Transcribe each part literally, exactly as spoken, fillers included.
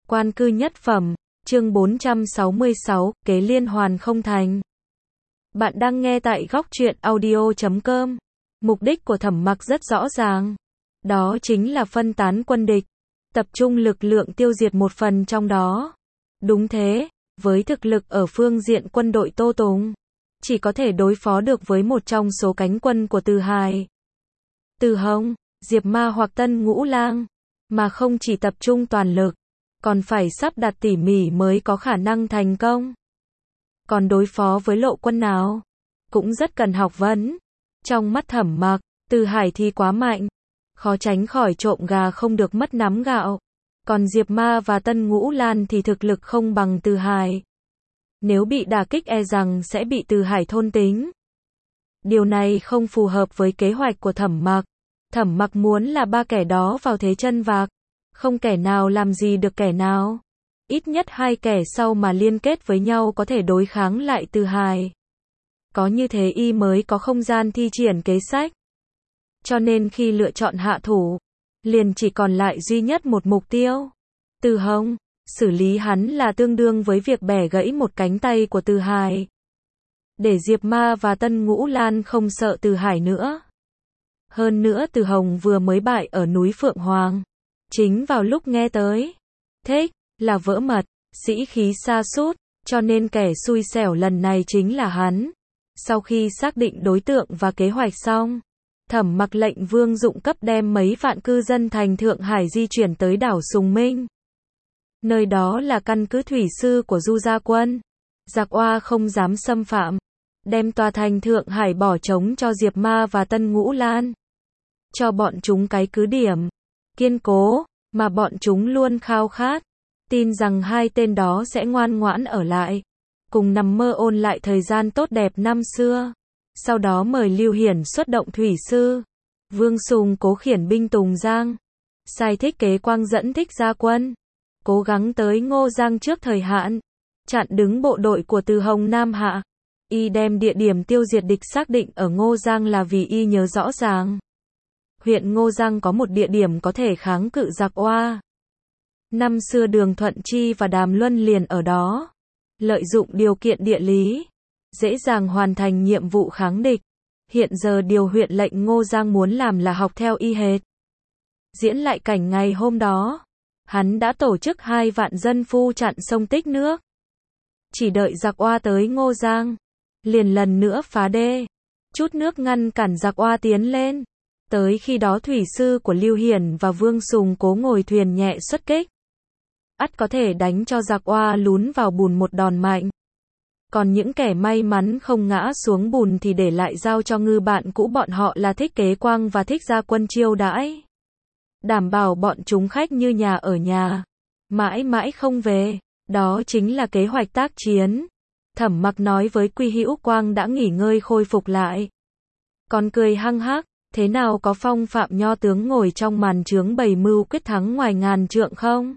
Quan cư nhất phẩm, chương bốn trăm sáu mươi sáu, kế liên hoàn không thành. Bạn đang nghe tại góc truyện audio chấm com. Mục đích của Thẩm Mặc rất rõ ràng. Đó chính là phân tán quân địch, tập trung lực lượng tiêu diệt một phần trong đó. Đúng thế, với thực lực ở phương diện quân đội Tô Tùng, chỉ có thể đối phó được với một trong số cánh quân của Từ Hải. Từ Hồng, Diệp Ma hoặc Tân Ngũ Lang, mà không chỉ tập trung toàn lực, còn phải sắp đặt tỉ mỉ mới có khả năng thành công. Còn đối phó với lộ quân nào, cũng rất cần học vấn. Trong mắt Thẩm Mặc, Từ Hải thì quá mạnh, khó tránh khỏi trộm gà không được mất nắm gạo. Còn Diệp Ma và Tân Ngũ Lan thì thực lực không bằng Từ Hải. Nếu bị đả kích e rằng sẽ bị Từ Hải thôn tính. Điều này không phù hợp với kế hoạch của Thẩm Mặc. Thẩm Mặc muốn là ba kẻ đó vào thế chân vạc, không kẻ nào làm gì được kẻ nào. Ít nhất hai kẻ sau mà liên kết với nhau có thể đối kháng lại Từ Hải. Có như thế y mới có không gian thi triển kế sách. Cho nên khi lựa chọn hạ thủ, liền chỉ còn lại duy nhất một mục tiêu. Từ Hồng, xử lý hắn là tương đương với việc bẻ gãy một cánh tay của Từ Hải. Để Diệp Ma và Tân Ngũ Lan không sợ Từ Hải nữa. Hơn nữa Từ Hồng vừa mới bại ở núi Phượng Hoàng. Chính vào lúc nghe tới, thích, là vỡ mật, sĩ khí sa sút, cho nên kẻ xui xẻo lần này chính là hắn. Sau khi xác định đối tượng và kế hoạch xong, Thẩm Mặc lệnh Vương Dụng cấp đem mấy vạn cư dân thành Thượng Hải di chuyển tới đảo Sùng Minh. Nơi đó là căn cứ thủy sư của Du Gia Quân. Giặc Oa không dám xâm phạm, đem tòa thành Thượng Hải bỏ trống cho Diệp Ma và Tân Ngũ Lan. Cho bọn chúng cái cứ điểm kiên cố mà bọn chúng luôn khao khát, tin rằng hai tên đó sẽ ngoan ngoãn ở lại, cùng nằm mơ ôn lại thời gian tốt đẹp năm xưa. Sau đó mời Lưu Hiển xuất động thủy sư, Vương Sùng cố khiển binh Tùng Giang, sai Thích Kế Quang dẫn Thích Gia Quân, cố gắng tới Ngô Giang trước thời hạn, chặn đứng bộ đội của Từ Hồng Nam Hạ. Y đem địa điểm tiêu diệt địch xác định ở Ngô Giang là vì y nhớ rõ ràng. Huyện Ngô Giang có một địa điểm có thể kháng cự giặc Oa. Năm xưa Đường Thuận Chi và Đàm Luân liền ở đó. Lợi dụng điều kiện địa lý, dễ dàng hoàn thành nhiệm vụ kháng địch. Hiện giờ điều huyện lệnh Ngô Giang muốn làm là học theo y hệt. Diễn lại cảnh ngày hôm đó, hắn đã tổ chức hai vạn dân phu chặn sông Tích Nước. Chỉ đợi giặc Oa tới Ngô Giang, liền lần nữa phá đê, chút nước ngăn cản giặc Oa tiến lên. Tới khi đó thủy sư của Lưu Hiển và Vương Sùng cố ngồi thuyền nhẹ xuất kích. Ắt có thể đánh cho giặc Oa lún vào bùn một đòn mạnh. Còn những kẻ may mắn không ngã xuống bùn thì để lại giao cho ngư bạn cũ bọn họ là Thích Kế Quang và Thích Gia Quân chiêu đãi. Đảm bảo bọn chúng khách như nhà ở nhà, mãi mãi không về. Đó chính là kế hoạch tác chiến. Thẩm Mặc nói với Quy Hữu Quang đã nghỉ ngơi khôi phục lại. Còn cười hăng hắc, thế nào có phong phạm nho tướng ngồi trong màn trướng bày mưu quyết thắng ngoài ngàn trượng không?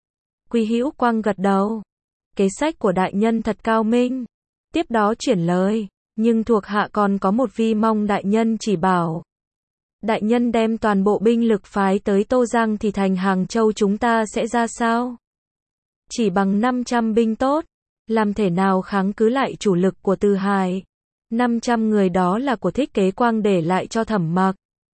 Quy Hữu Quang gật đầu. Kế sách của đại nhân thật cao minh. Tiếp đó chuyển lời, nhưng thuộc hạ còn có một vi mong đại nhân chỉ bảo. Đại nhân đem toàn bộ binh lực phái tới Tô Giang thì thành Hàng Châu chúng ta sẽ ra sao? Chỉ bằng năm trăm binh tốt, làm thể nào kháng cứ lại chủ lực của Từ Hải? năm trăm người đó là của Thích Kế Quang để lại cho Thẩm Mặc.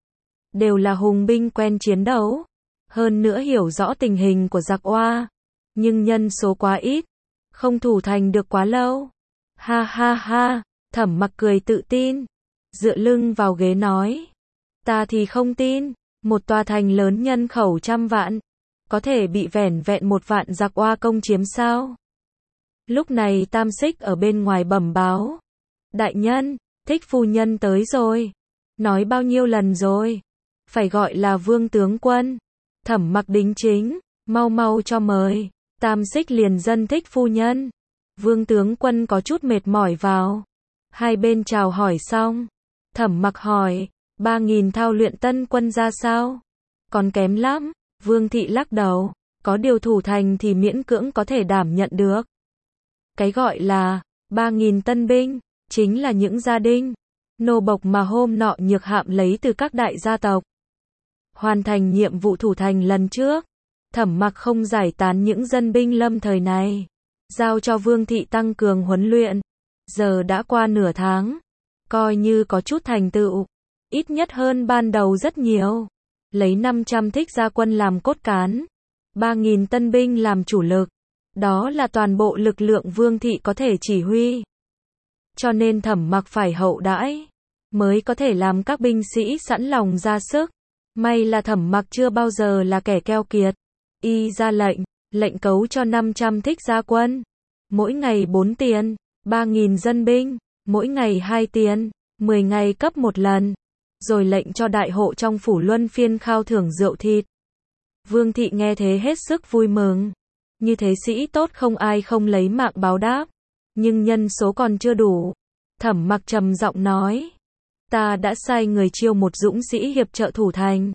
Đều là hùng binh quen chiến đấu, hơn nữa hiểu rõ tình hình của giặc Oa, nhưng nhân số quá ít, không thủ thành được quá lâu. Ha ha ha, Thẩm Mặc cười tự tin, dựa lưng vào ghế nói, ta thì không tin, một tòa thành lớn nhân khẩu trăm vạn, có thể bị vẻn vẹn một vạn giặc Oa công chiếm sao? Lúc này Tam Xích ở bên ngoài bẩm báo, đại nhân, Thích phu nhân tới rồi. Nói bao nhiêu lần rồi, phải gọi là Vương tướng quân. Thẩm Mặc đính chính, mau mau cho mời. Tam Xích liền dân Thích phu nhân. Vương tướng quân có chút mệt mỏi vào. Hai bên chào hỏi xong, Thẩm Mặc hỏi, ba nghìn thao luyện tân quân ra sao? Còn kém lắm. Vương thị lắc đầu, có điều thủ thành thì miễn cưỡng có thể đảm nhận được. Cái gọi là ba nghìn tân binh, chính là những gia đình, nô bộc mà hôm nọ Nhược Hạm lấy từ các đại gia tộc. Hoàn thành nhiệm vụ thủ thành lần trước, Thẩm Mặc không giải tán những dân binh lâm thời này, giao cho Vương Thị tăng cường huấn luyện. Giờ đã qua nửa tháng, coi như có chút thành tựu, ít nhất hơn ban đầu rất nhiều. Lấy năm trăm thích gia quân làm cốt cán, ba nghìn tân binh làm chủ lực, đó là toàn bộ lực lượng Vương Thị có thể chỉ huy. Cho nên Thẩm Mặc phải hậu đãi, mới có thể làm các binh sĩ sẵn lòng ra sức. May là Thẩm Mặc chưa bao giờ là kẻ keo kiệt. Y ra lệnh, lệnh cấu cho năm trăm thích gia quân, mỗi ngày bốn tiền, ba nghìn dân binh, mỗi ngày hai tiền, mười ngày cấp một lần, rồi lệnh cho đại hộ trong phủ luân phiên khao thưởng rượu thịt. Vương Thị nghe thế hết sức vui mừng. Như thế sĩ tốt không ai không lấy mạng báo đáp, nhưng nhân số còn chưa đủ. Thẩm Mặc trầm giọng nói, ta đã sai người chiêu một dũng sĩ hiệp trợ thủ thành.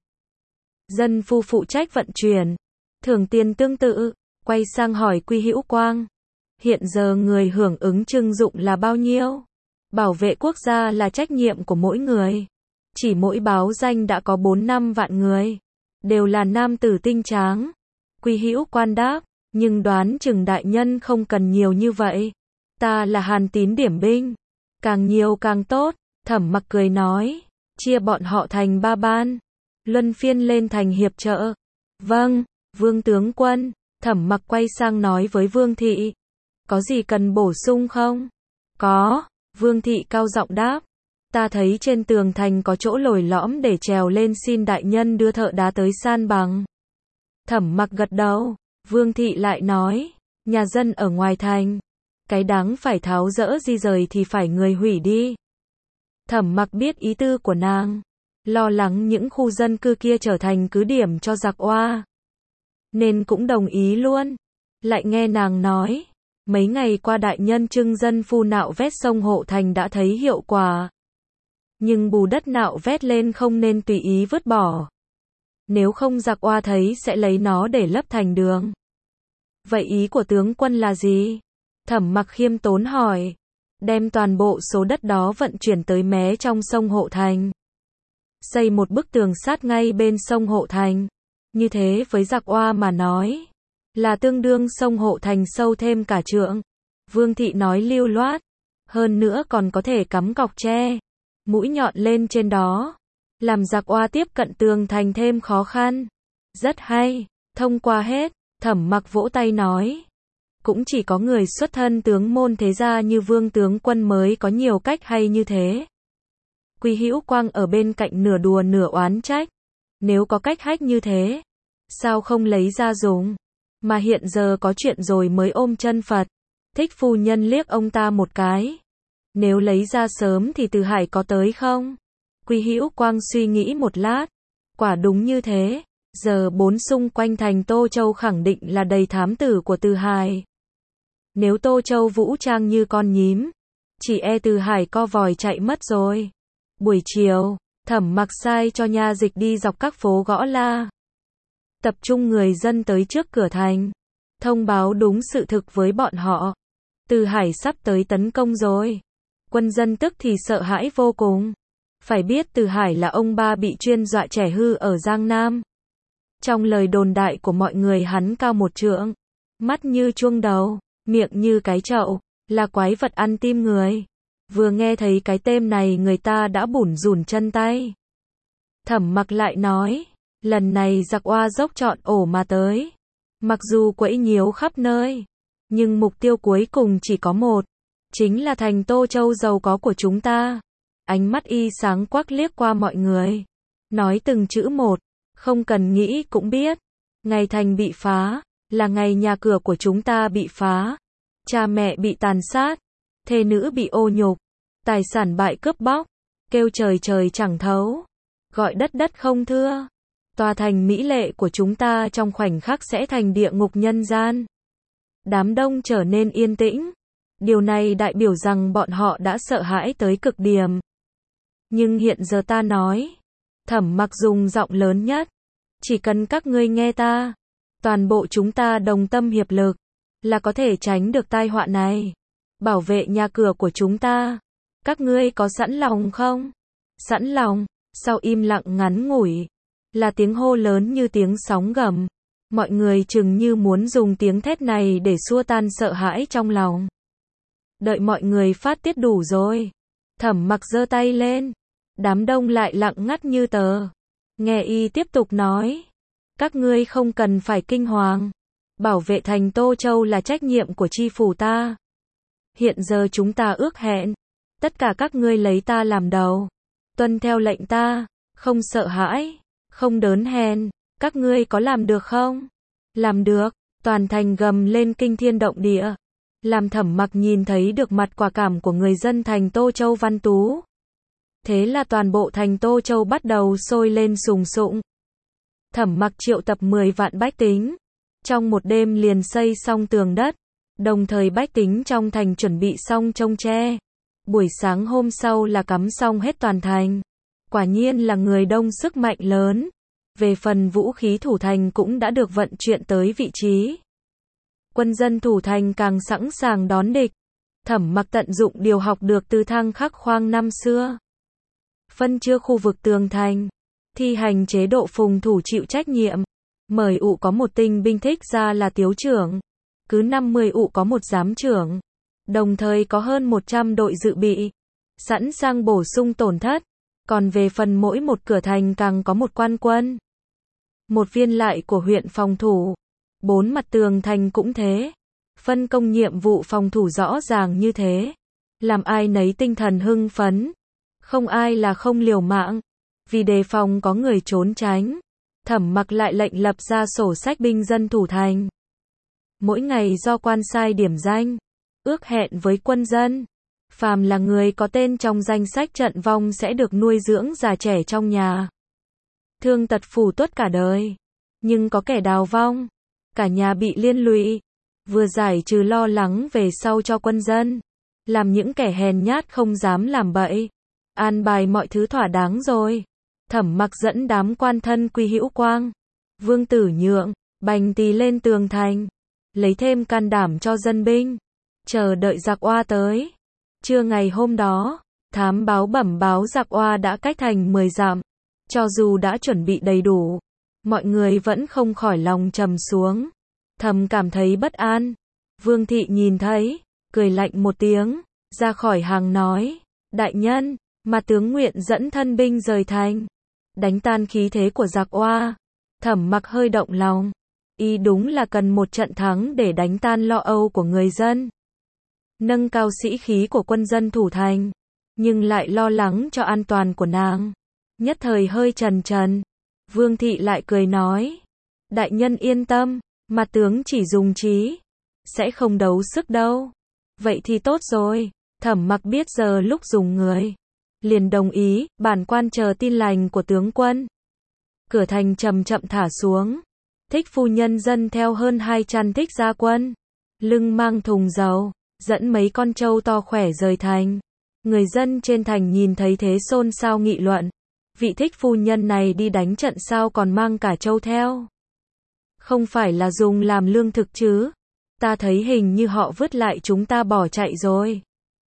Dân phu phụ trách vận chuyển, thưởng tiền tương tự. Quay sang hỏi Quy Hữu Quang, hiện giờ người hưởng ứng trưng dụng là bao nhiêu? Bảo vệ quốc gia là trách nhiệm của mỗi người. Chỉ mỗi báo danh đã có bốn năm vạn người, đều là nam tử tinh tráng. Quy Hữu Quan đáp, nhưng đoán chừng đại nhân không cần nhiều như vậy. Ta là Hàn Tín điểm binh, càng nhiều càng tốt. Thẩm Mặc cười nói, chia bọn họ thành ba ban, luân phiên lên thành hiệp trợ. Vâng, Vương tướng quân. Thẩm Mặc quay sang nói với Vương Thị, có gì cần bổ sung không? Có. Vương Thị cao giọng đáp, ta thấy trên tường thành có chỗ lồi lõm để trèo lên, xin đại nhân đưa thợ đá tới san bằng. Thẩm Mặc gật đầu. Vương Thị lại nói, nhà dân ở ngoài thành, cái đáng phải tháo dỡ di rời thì phải người hủy đi. Thẩm Mặc biết ý tư của nàng, lo lắng những khu dân cư kia trở thành cứ điểm cho giặc oa, nên cũng đồng ý luôn. Lại nghe nàng nói, mấy ngày qua đại nhân trưng dân phu nạo vét sông hộ thành đã thấy hiệu quả. Nhưng bù đất nạo vét lên không nên tùy ý vứt bỏ. Nếu không giặc oa thấy sẽ lấy nó để lấp thành đường. Vậy ý của tướng quân là gì? Thẩm Mặc khiêm tốn hỏi. Đem toàn bộ số đất đó vận chuyển tới mé trong sông hộ thành, xây một bức tường sát ngay bên sông hộ thành. Như thế với giặc oa mà nói, là tương đương sông hộ thành sâu thêm cả trượng. Vương Thị nói lưu loát, hơn nữa còn có thể cắm cọc tre, mũi nhọn lên trên đó, làm giặc oa tiếp cận tường thành thêm khó khăn. Rất hay, thông qua hết. Thẩm Mặc vỗ tay nói, cũng chỉ có người xuất thân tướng môn thế gia như Vương tướng quân mới có nhiều cách hay như thế. Quy Hữu Quang ở bên cạnh nửa đùa nửa oán trách, nếu có cách hách như thế, sao không lấy ra dùng? Mà hiện giờ có chuyện rồi mới ôm chân Phật. Thích phu nhân liếc ông ta một cái, nếu lấy ra sớm thì Từ Hải có tới không? Quy Hữu Quang suy nghĩ một lát, quả đúng như thế. Giờ bốn xung quanh thành Tô Châu khẳng định là đầy thám tử của Từ Hải. Nếu Tô Châu vũ trang như con nhím, chỉ e Từ Hải co vòi chạy mất rồi. Buổi chiều, Thẩm Mặc sai cho nha dịch đi dọc các phố gõ la, tập trung người dân tới trước cửa thành, thông báo đúng sự thực với bọn họ. Từ Hải sắp tới tấn công rồi. Quân dân tức thì sợ hãi vô cùng. Phải biết Từ Hải là ông ba bị chuyên dọa trẻ hư ở Giang Nam. Trong lời đồn đại của mọi người hắn cao một trượng, mắt như chuông đầu, miệng như cái chậu, là quái vật ăn tim người. Vừa nghe thấy cái tên này người ta đã bủn rủn chân tay. Thẩm Mặc lại nói, lần này giặc oa dốc trọn ổ mà tới. Mặc dù quẫy nhiễu khắp nơi, nhưng mục tiêu cuối cùng chỉ có một, chính là thành Tô Châu giàu có của chúng ta. Ánh mắt y sáng quắc liếc qua mọi người, nói từng chữ một, không cần nghĩ cũng biết. Ngày thành bị phá, là ngày nhà cửa của chúng ta bị phá, cha mẹ bị tàn sát, thê nữ bị ô nhục, tài sản bại cướp bóc, kêu trời trời chẳng thấu, gọi đất đất không thưa. Tòa thành mỹ lệ của chúng ta trong khoảnh khắc sẽ thành địa ngục nhân gian. Đám đông trở nên yên tĩnh. Điều này đại biểu rằng bọn họ đã sợ hãi tới cực điểm. Nhưng hiện giờ ta nói, Thẩm Mặc dùng giọng lớn nhất, chỉ cần các ngươi nghe ta, toàn bộ chúng ta đồng tâm hiệp lực, là có thể tránh được tai họa này, bảo vệ nhà cửa của chúng ta. Các ngươi có sẵn lòng không? Sẵn lòng. Sau im lặng ngắn ngủi, là tiếng hô lớn như tiếng sóng gầm. Mọi người chừng như muốn dùng tiếng thét này để xua tan sợ hãi trong lòng. Đợi mọi người phát tiết đủ rồi, Thẩm Mặc giơ tay lên. Đám đông lại lặng ngắt như tờ. Nghe y tiếp tục nói. Các ngươi không cần phải kinh hoàng. Bảo vệ thành Tô Châu là trách nhiệm của chi phủ ta. Hiện giờ chúng ta ước hẹn. Tất cả các ngươi lấy ta làm đầu. Tuân theo lệnh ta. Không sợ hãi. Không đớn hèn. Các ngươi có làm được không? Làm được. Toàn thành gầm lên kinh thiên động địa. Làm Thẩm Mặc nhìn thấy được mặt quả cảm của người dân thành Tô Châu Văn Tú. Thế là toàn bộ thành Tô Châu bắt đầu sôi lên sùng sụng. Thẩm Mặc triệu tập mười vạn bách tính. Trong một đêm liền xây xong tường đất. Đồng thời bách tính trong thành chuẩn bị xong chông tre. Buổi sáng hôm sau là cắm xong hết toàn thành. Quả nhiên là người đông sức mạnh lớn. Về phần vũ khí thủ thành cũng đã được vận chuyển tới vị trí. Quân dân thủ thành càng sẵn sàng đón địch. Thẩm Mặc tận dụng điều học được từ Thang Khắc Khoang năm xưa. Phân chia khu vực tường thành. Thi hành chế độ phùng thủ chịu trách nhiệm. Mời ụ có một tinh binh thích ra là tiếu trưởng. Cứ năm mươi ụ có một giám trưởng. Đồng thời có hơn một trăm đội dự bị. Sẵn sàng bổ sung tổn thất. Còn về phần mỗi một cửa thành càng có một quan quân. Một viên lại của huyện phòng thủ. Bốn mặt tường thành cũng thế. Phân công nhiệm vụ phòng thủ rõ ràng như thế. Làm ai nấy tinh thần hưng phấn. Không ai là không liều mạng. Vì đề phòng có người trốn tránh. Thẩm Mặc lại lệnh lập ra sổ sách binh dân thủ thành. Mỗi ngày do quan sai điểm danh. Ước hẹn với quân dân. Phàm là người có tên trong danh sách trận vong sẽ được nuôi dưỡng già trẻ trong nhà. Thương tật phù tuất cả đời. Nhưng có kẻ đào vong. Cả nhà bị liên lụy. Vừa giải trừ lo lắng về sau cho quân dân. Làm những kẻ hèn nhát không dám làm bậy. An bài mọi thứ thỏa đáng rồi. Thẩm Mặc dẫn đám quan thân Quy Hữu Quang, Vương Tử Nhượng, Bành Tỳ lên tường thành. Lấy thêm can đảm cho dân binh. Chờ đợi giặc oa tới. Trưa ngày hôm đó, thám báo bẩm báo giặc oa đã cách thành mười dặm. Cho dù đã chuẩn bị đầy đủ, mọi người vẫn không khỏi lòng trầm xuống. Thầm cảm thấy bất an. Vương Thị nhìn thấy, cười lạnh một tiếng, ra khỏi hàng nói. Đại nhân, mà tướng nguyện dẫn thân binh rời thành. Đánh tan khí thế của giặc oa. Thẩm Mặc hơi động lòng. Y đúng là cần một trận thắng để đánh tan lo âu của người dân. Nâng cao sĩ khí của quân dân thủ thành. Nhưng lại lo lắng cho an toàn của nàng. Nhất thời hơi chần chần. Vương Thị lại cười nói. Đại nhân yên tâm, mà tướng chỉ dùng trí. Sẽ không đấu sức đâu. Vậy thì tốt rồi. Thẩm Mặc biết giờ lúc dùng người. Liền đồng ý, bản quan chờ tin lành của tướng quân. Cửa thành chậm chậm thả xuống. Thích phu nhân dân theo hơn hai trăm thích gia quân. Lưng mang thùng dầu, dẫn mấy con trâu to khỏe rời thành. Người dân trên thành nhìn thấy thế xôn xao nghị luận. Vị thích phu nhân này đi đánh trận sao còn mang cả trâu theo. Không phải là dùng làm lương thực chứ. Ta thấy hình như họ vứt lại chúng ta bỏ chạy rồi.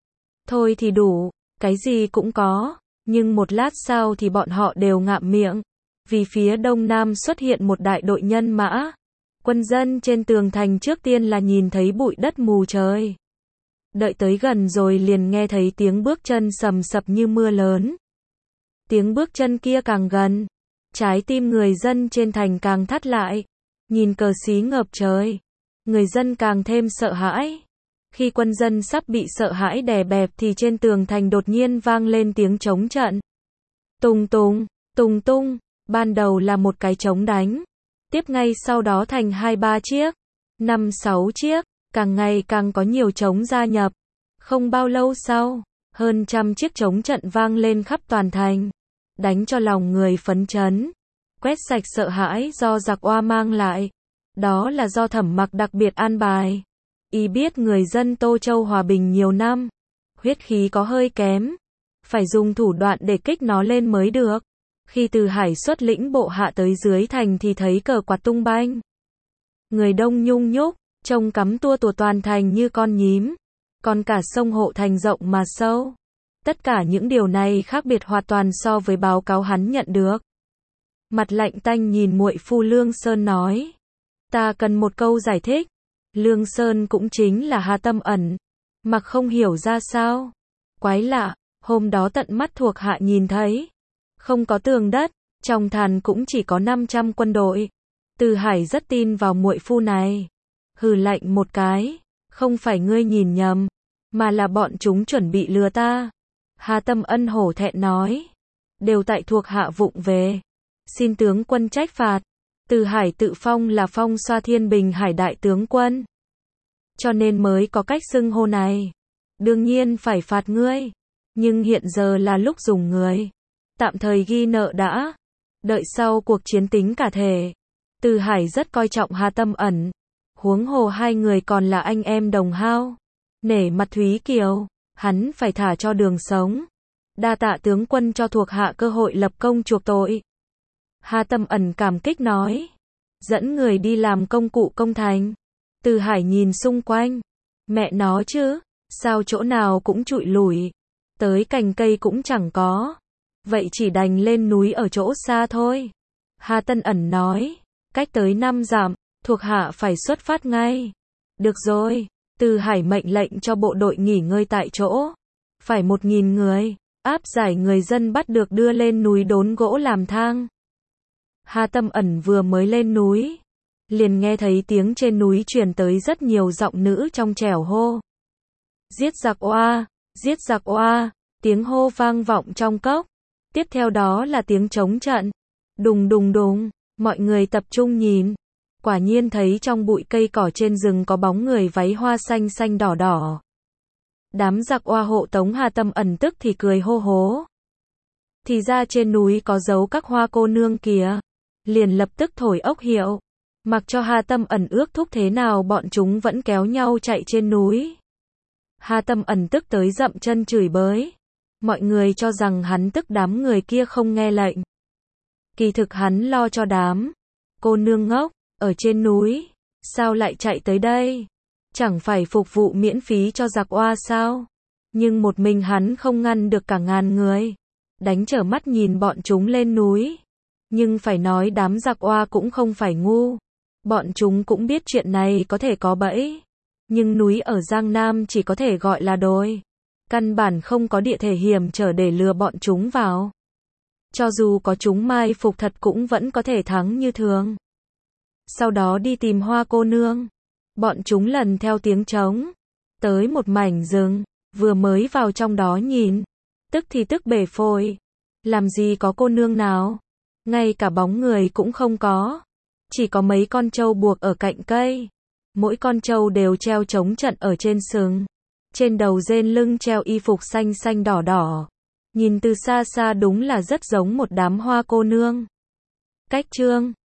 Thôi thì đủ, cái gì cũng có. Nhưng một lát sau thì bọn họ đều ngạm miệng. Vì phía đông nam xuất hiện một đại đội nhân mã. Quân dân trên tường thành trước tiên là nhìn thấy bụi đất mù trời. Đợi tới gần rồi liền nghe thấy tiếng bước chân sầm sập như mưa lớn. Tiếng bước chân kia càng gần. Trái tim người dân trên thành càng thắt lại. Nhìn cờ xí ngập trời. Người dân càng thêm sợ hãi. Khi quân dân sắp bị sợ hãi đè bẹp thì trên tường thành đột nhiên vang lên tiếng trống trận. Tùng tùng, tùng tung. Ban đầu là một cái trống đánh. Tiếp ngay sau đó thành hai ba chiếc. Năm sáu chiếc. Càng ngày càng có nhiều trống gia nhập. Không bao lâu sau, hơn trăm chiếc trống trận vang lên khắp toàn thành. Đánh cho lòng người phấn chấn. Quét sạch sợ hãi do giặc oa mang lại. Đó là do Thẩm Mặc đặc biệt an bài. Y biết người dân Tô Châu hòa bình nhiều năm. Huyết khí có hơi kém. Phải dùng thủ đoạn để kích nó lên mới được. Khi từ hải xuất lĩnh bộ hạ tới dưới thành thì thấy cờ quạt tung banh. Người đông nhung nhúc, trông cắm tua tủa toàn thành như con nhím. Còn cả sông Hộ Thành rộng mà sâu. Tất cả những điều này khác biệt hoàn toàn so với báo cáo hắn nhận được. Mặt lạnh tanh nhìn muội phu Lương Sơn nói. Ta cần một câu giải thích. Lương Sơn cũng chính là Hà Tâm Ẩn. Mặc không hiểu ra sao. Quái lạ, hôm đó tận mắt thuộc hạ nhìn thấy. Không có tường đất, trong thàn cũng chỉ có năm trăm quân đội. Từ Hải rất tin vào muội phu này. Hừ lạnh một cái, không phải ngươi nhìn nhầm, mà là bọn chúng chuẩn bị lừa ta. Hà Tâm Ân hổ thẹn nói. Đều tại thuộc hạ vụng về. Xin tướng quân trách phạt. Từ Hải tự phong là Phong Xoa Thiên Bình Hải đại tướng quân. Cho nên mới có cách xưng hô này. Đương nhiên phải phạt ngươi. Nhưng hiện giờ là lúc dùng người. Tạm thời ghi nợ đã. Đợi sau cuộc chiến tính cả thể. Từ Hải rất coi trọng Hà Tâm Ẩn. Huống hồ hai người còn là anh em đồng hao. Nể mặt Thúy Kiều, hắn phải thả cho đường sống. Đa tạ tướng quân cho thuộc hạ cơ hội lập công chuộc tội. Hà Tâm Ẩn cảm kích nói. Dẫn người đi làm công cụ công thành. Từ Hải nhìn xung quanh. Mẹ nó chứ, sao chỗ nào cũng trụi lủi. Tới cành cây cũng chẳng có. Vậy chỉ đành lên núi ở chỗ xa thôi. Hà Tân Ẩn nói. Cách tới năm dặm, thuộc hạ phải xuất phát ngay. Được rồi, Từ Hải mệnh lệnh cho bộ đội nghỉ ngơi tại chỗ. Phải một nghìn người, áp giải người dân bắt được đưa lên núi đốn gỗ làm thang. Hà Tâm Ẩn vừa mới lên núi, liền nghe thấy tiếng trên núi truyền tới rất nhiều giọng nữ trong trẻo hô. Giết giặc oa, giết giặc oa, tiếng hô vang vọng trong cốc. Tiếp theo đó là tiếng trống trận. Đùng đùng đùng, mọi người tập trung nhìn. Quả nhiên thấy trong bụi cây cỏ trên rừng có bóng người váy hoa xanh xanh đỏ đỏ. Đám giặc oa hộ tống Hà Tâm Ẩn tức thì cười hô hố. Thì ra trên núi có giấu các hoa cô nương kìa. Liền lập tức thổi ốc hiệu. Mặc cho Hà Tâm Ẩn ước thúc thế nào bọn chúng vẫn kéo nhau chạy trên núi. Hà Tâm Ẩn tức tới dậm chân chửi bới. Mọi người cho rằng hắn tức đám người kia không nghe lệnh. Kỳ thực hắn lo cho đám cô nương ngốc ở trên núi, sao lại chạy tới đây? Chẳng phải phục vụ miễn phí cho giặc oa sao? Nhưng một mình hắn không ngăn được cả ngàn người. Đánh trở mắt nhìn bọn chúng lên núi. Nhưng phải nói đám giặc oa cũng không phải ngu. Bọn chúng cũng biết chuyện này có thể có bẫy. Nhưng núi ở Giang Nam chỉ có thể gọi là đồi. Căn bản không có địa thể hiểm trở để lừa bọn chúng vào. Cho dù có chúng mai phục thật cũng vẫn có thể thắng như thường. Sau đó đi tìm hoa cô nương. Bọn chúng lần theo tiếng trống. Tới một mảnh rừng. Vừa mới vào trong đó nhìn. Tức thì tức bể phổi. Làm gì có cô nương nào. Ngay cả bóng người cũng không có. Chỉ có mấy con trâu buộc ở cạnh cây. Mỗi con trâu đều treo trống trận ở trên sừng. Trên đầu rên lưng treo y phục xanh xanh đỏ đỏ. Nhìn từ xa xa đúng là rất giống một đám hoa cô nương. Cách chương